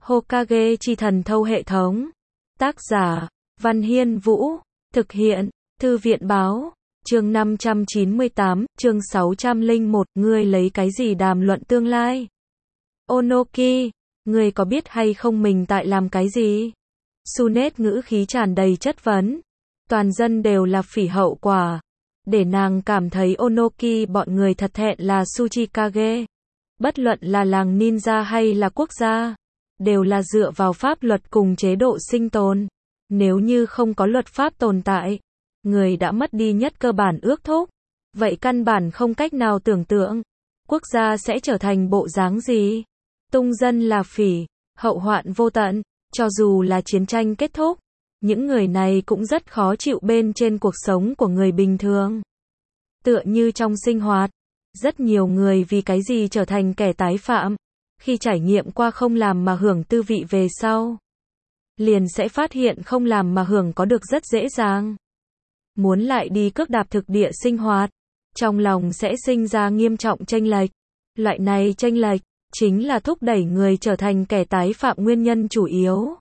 Hokage chi thần thâu hệ thống. Tác giả, Văn Hiên Vũ. Thực hiện, Thư viện Báo. Chương 598, chương 601, ngươi lấy cái gì đàm luận tương lai? Onoki, ngươi có biết hay không mình tại làm cái gì? Tsunade ngữ khí tràn đầy chất vấn. Toàn dân đều là phỉ hậu quả. Để nàng cảm thấy Onoki bọn người thật thẹn là Tsuchikage. Bất luận là làng ninja hay là quốc gia, đều là dựa vào pháp luật cùng chế độ sinh tồn. Nếu như không có luật pháp tồn tại, người đã mất đi nhất cơ bản ước thúc. Vậy căn bản không cách nào tưởng tượng, quốc gia sẽ trở thành bộ dáng gì. Tung dân là phỉ, hậu hoạn vô tận, cho dù là chiến tranh kết thúc, những người này cũng rất khó chịu bên trên cuộc sống của người bình thường. Tựa như trong sinh hoạt, rất nhiều người vì cái gì trở thành kẻ tái phạm, khi trải nghiệm qua không làm mà hưởng tư vị về sau, liền sẽ phát hiện không làm mà hưởng có được rất dễ dàng. Muốn lại đi cước đạp thực địa sinh hoạt, trong lòng sẽ sinh ra nghiêm trọng chênh lệch. Loại này chênh lệch chính là thúc đẩy người trở thành kẻ tái phạm nguyên nhân chủ yếu.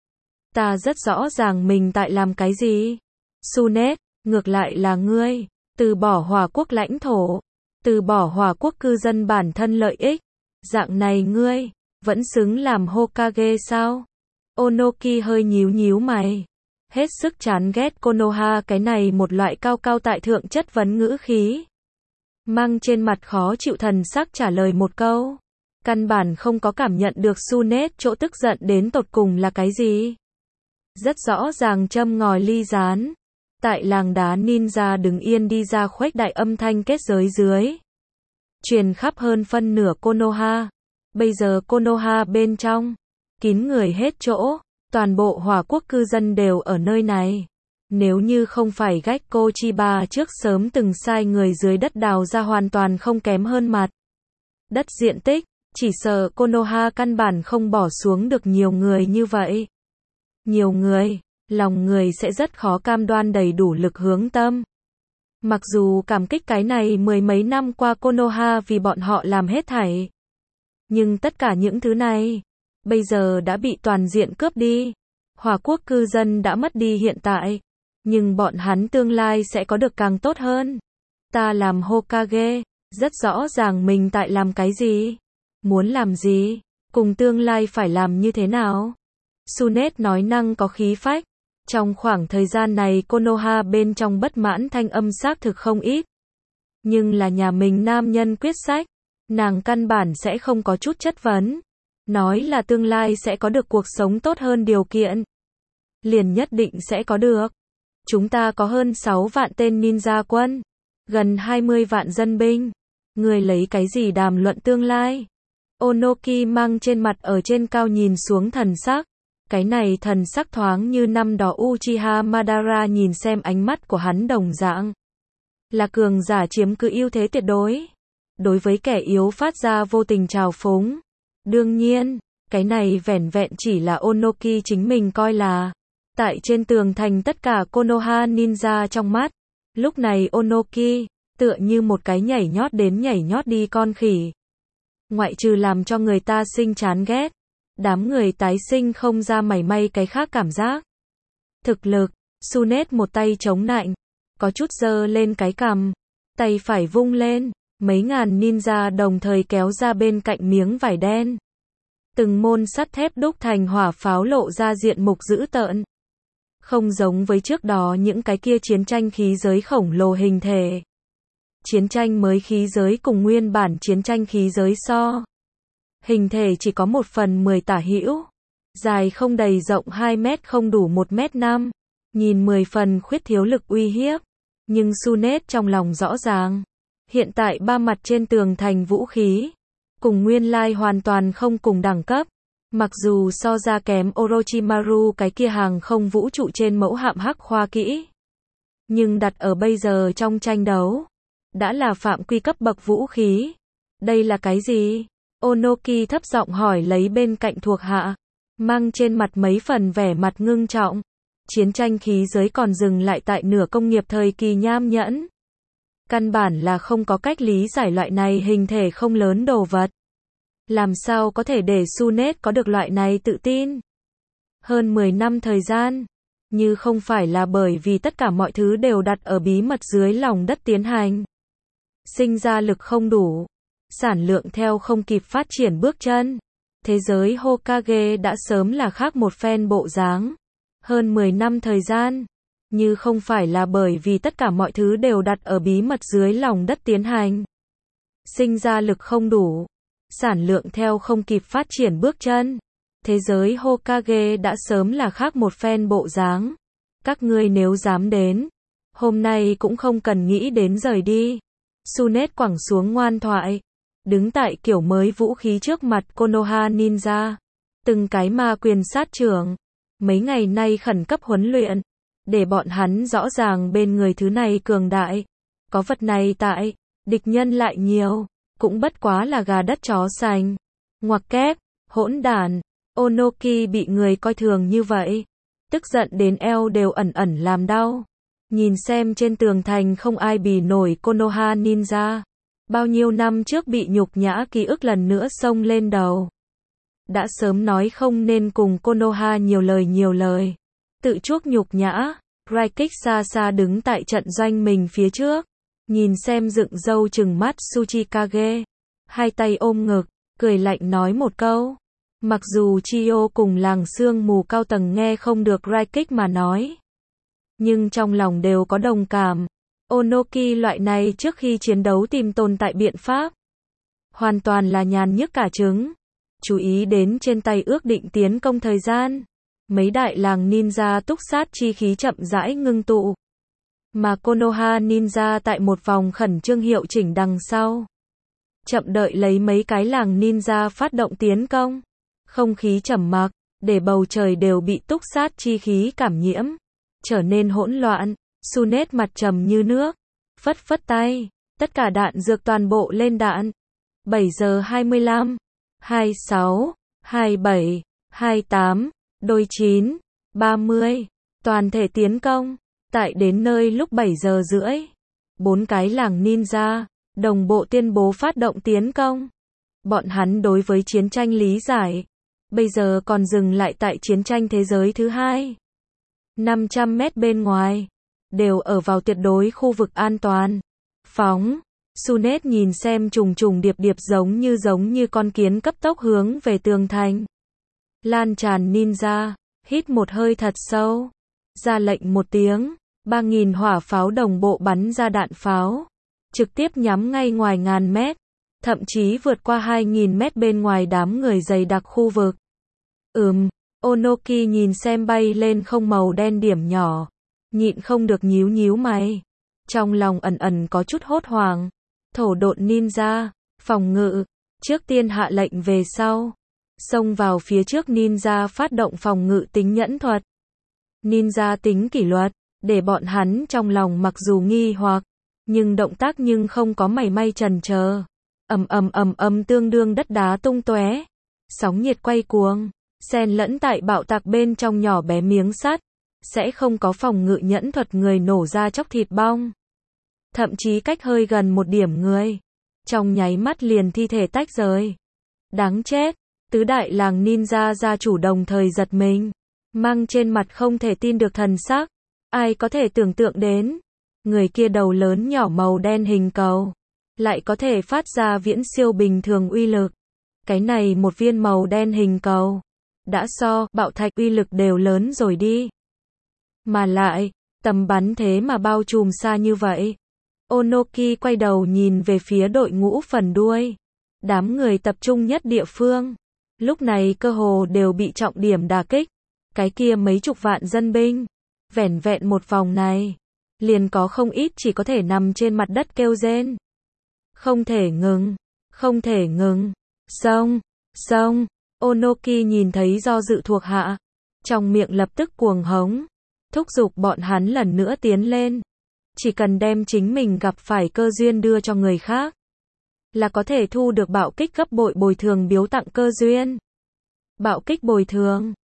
Ta rất rõ ràng mình tại làm cái gì. Tsunade, ngược lại là ngươi, từ bỏ Hỏa quốc lãnh thổ, từ bỏ Hỏa quốc cư dân bản thân lợi ích. Dạng này ngươi, vẫn xứng làm Hokage sao? Onoki hơi nhíu nhíu mày. Hết sức chán ghét Konoha cái này một loại cao cao tại thượng chất vấn ngữ khí. Mang trên mặt khó chịu thần sắc trả lời một câu. Căn bản không có cảm nhận được Tsunade chỗ tức giận đến tột cùng là cái gì. Rất rõ ràng châm ngòi ly gián. Tại làng đá ninja đứng yên đi ra khuếch đại âm thanh kết giới dưới. Truyền khắp hơn phân nửa Konoha. Bây giờ Konoha bên trong, kín người hết chỗ. Toàn bộ Hỏa quốc cư dân đều ở nơi này. Nếu như không phải Gekko Chiba trước sớm từng sai người dưới đất đào ra hoàn toàn không kém hơn mặt đất diện tích, chỉ sợ Konoha căn bản không bỏ xuống được nhiều người như vậy. Nhiều người, lòng người sẽ rất khó cam đoan đầy đủ lực hướng tâm. Mặc dù cảm kích cái này mười mấy năm qua Konoha vì bọn họ làm hết thảy. Nhưng tất cả những thứ này, bây giờ đã bị toàn diện cướp đi. Hỏa quốc cư dân đã mất đi hiện tại, nhưng bọn hắn tương lai sẽ có được càng tốt hơn. Ta làm Hokage, rất rõ ràng mình tại làm cái gì, muốn làm gì, cùng tương lai phải làm như thế nào. Tsunade nói năng có khí phách. Trong khoảng thời gian này Konoha bên trong bất mãn thanh âm xác thực không ít. Nhưng là nhà mình nam nhân quyết sách, nàng căn bản sẽ không có chút chất vấn. Nói là tương lai sẽ có được cuộc sống tốt hơn điều kiện. Liền nhất định sẽ có được. Chúng ta có hơn 6 vạn tên ninja quân, gần 20 vạn dân binh. Người lấy cái gì đàm luận tương lai? Onoki mang trên mặt ở trên cao nhìn xuống thần sắc. Cái này thần sắc thoáng như năm đó Uchiha Madara nhìn xem ánh mắt của hắn đồng dạng. Là cường giả chiếm cứ ưu thế tuyệt đối. Đối với kẻ yếu phát ra vô tình trào phúng. Đương nhiên, cái này vẻn vẹn chỉ là Onoki chính mình coi là. Tại trên tường thành tất cả Konoha ninja trong mắt. Lúc này Onoki, tựa như một cái nhảy nhót đến nhảy nhót đi con khỉ. Ngoại trừ làm cho người ta sinh chán ghét. Đám người tái sinh không ra mảy may cái khác cảm giác. Thực lực, Tsunade một tay chống nạnh, có chút giơ lên cái cằm, tay phải vung lên, mấy ngàn ninja đồng thời kéo ra bên cạnh miếng vải đen. Từng môn sắt thép đúc thành hỏa pháo lộ ra diện mục dữ tợn. Không giống với trước đó những cái kia chiến tranh khí giới khổng lồ hình thể. Chiến tranh mới khí giới cùng nguyên bản chiến tranh khí giới so. Hình thể chỉ có 1/10 tả hữu, dài không đầy rộng 2 mét không đủ 1 mét 5, nhìn 10 phần khuyết thiếu lực uy hiếp. Nhưng Tsunade trong lòng rõ ràng, hiện tại ba mặt trên tường thành vũ khí, cùng nguyên lai hoàn toàn không cùng đẳng cấp. Mặc dù so ra kém Orochimaru cái kia hàng không vũ trụ trên mẫu hạm hắc khoa kỹ, nhưng đặt ở bây giờ trong tranh đấu, đã là phạm quy cấp bậc vũ khí. Đây là cái gì? Onoki thấp giọng hỏi lấy bên cạnh thuộc hạ, mang trên mặt mấy phần vẻ mặt ngưng trọng. Chiến tranh khí giới còn dừng lại tại nửa công nghiệp thời kỳ nham nhẫn. Căn bản là không có cách lý giải loại này hình thể không lớn đồ vật. Làm sao có thể để Sunet có được loại này tự tin? Hơn 10 năm thời gian, như không phải là bởi vì tất cả mọi thứ đều đặt ở bí mật dưới lòng đất tiến hành. Sinh ra lực không đủ, sản lượng theo không kịp phát triển bước chân. Thế giới Hokage đã sớm là khác một phen bộ dáng. Hơn 10 năm thời gian, như không phải là bởi vì tất cả mọi thứ đều đặt ở bí mật dưới lòng đất tiến hành. Sinh ra lực không đủ, sản lượng theo không kịp phát triển bước chân. Thế giới Hokage đã sớm là khác một phen bộ dáng. Các ngươi nếu dám đến, hôm nay cũng không cần nghĩ đến rời đi. Sunet quẳng xuống ngoan thoại, đứng tại kiểu mới vũ khí trước mặt Konoha Ninja. Từng cái ma quyền sát trưởng, mấy ngày nay khẩn cấp huấn luyện, để bọn hắn rõ ràng bên người thứ này cường đại. Có vật này tại, địch nhân lại nhiều, cũng bất quá là gà đất chó sành. Ngoặc kép, hỗn đản, Onoki bị người coi thường như vậy. Tức giận đến eo đều ẩn ẩn làm đau. Nhìn xem trên tường thành không ai bì nổi Konoha Ninja. Bao nhiêu năm trước bị nhục nhã ký ức lần nữa xông lên đầu. Đã sớm nói không nên cùng Konoha nhiều lời. Tự chuốc nhục nhã, Raikik xa xa đứng tại trận doanh mình phía trước. Nhìn xem dựng râu trừng mắt Tsuchikage. Hai tay ôm ngực, cười lạnh nói một câu. Mặc dù Chiyo cùng làng sương mù cao tầng nghe không được Raikik mà nói, nhưng trong lòng đều có đồng cảm. Onoki loại này trước khi chiến đấu tìm tồn tại biện pháp, hoàn toàn là nhàn nhức cả trứng. Chú ý đến trên tay ước định tiến công thời gian, mấy đại làng ninja túc sát chi khí chậm rãi ngưng tụ. Mà Konoha Ninja tại một vòng khẩn trương hiệu chỉnh đằng sau, chậm đợi lấy mấy cái làng ninja phát động tiến công. Không khí trầm mặc, để bầu trời đều bị túc sát chi khí cảm nhiễm, trở nên hỗn loạn. Sunet mặt trầm như nước, phất phất tay, tất cả đạn dược toàn bộ lên đạn. 7 giờ 25, 26, 27, 28, đôi 9, 30, toàn thể tiến công. Tại đến nơi lúc 7 giờ rưỡi, 4 cái làng ninja đồng bộ tuyên bố phát động tiến công. Bọn hắn đối với chiến tranh lý giải, bây giờ còn dừng lại tại chiến tranh thế giới thứ hai. 500 mét bên ngoài, đều ở vào tuyệt đối khu vực an toàn. Phóng, Sunet nhìn xem trùng trùng điệp điệp giống như con kiến cấp tốc hướng về tường thành. Lan tràn ninja, hít một hơi thật sâu, ra lệnh một tiếng, 3.000 hỏa pháo đồng bộ bắn ra đạn pháo, trực tiếp nhắm ngay ngoài ngàn mét, thậm chí vượt qua 2.000 mét bên ngoài đám người dày đặc khu vực. Onoki nhìn xem bay lên không màu đen điểm nhỏ, nhịn không được nhíu mày. Trong lòng ẩn ẩn có chút hốt hoảng. Thổ độn ninja, phòng ngự, trước tiên hạ lệnh về sau. Xông vào phía trước ninja phát động phòng ngự tính nhẫn thuật. Ninja tính kỷ luật, để bọn hắn trong lòng mặc dù nghi hoặc, nhưng động tác nhưng không có mảy may chần chờ. Tương đương đất đá tung tóe, sóng nhiệt quay cuồng, xen lẫn tại bạo tạc bên trong nhỏ bé miếng sắt, sẽ không có phòng ngự nhẫn thuật người nổ ra chóc thịt bong. Thậm chí cách hơi gần một điểm người, trong nháy mắt liền thi thể tách rời. Đáng chết, tứ đại làng ninja gia chủ đồng thời giật mình, mang trên mặt không thể tin được thần sắc. Ai có thể tưởng tượng đến, người kia đầu lớn nhỏ màu đen hình cầu, lại có thể phát ra viễn siêu bình thường uy lực. Cái này một viên màu đen hình cầu, đã so bạo thạch uy lực đều lớn rồi đi. Mà lại, tầm bắn thế mà bao trùm xa như vậy. Onoki quay đầu nhìn về phía đội ngũ phần đuôi. Đám người tập trung nhất địa phương, lúc này cơ hồ đều bị trọng điểm đả kích. Cái kia mấy chục vạn dân binh, vẻn vẹn một vòng này, liền có không ít chỉ có thể nằm trên mặt đất kêu rên. Không thể ngừng, xông. Onoki nhìn thấy do dự thuộc hạ, trong miệng lập tức cuồng hống, thúc giục bọn hắn lần nữa tiến lên. Chỉ cần đem chính mình gặp phải cơ duyên đưa cho người khác, là có thể thu được bạo kích gấp bội bồi thường biếu tặng cơ duyên. Bạo kích bồi thường,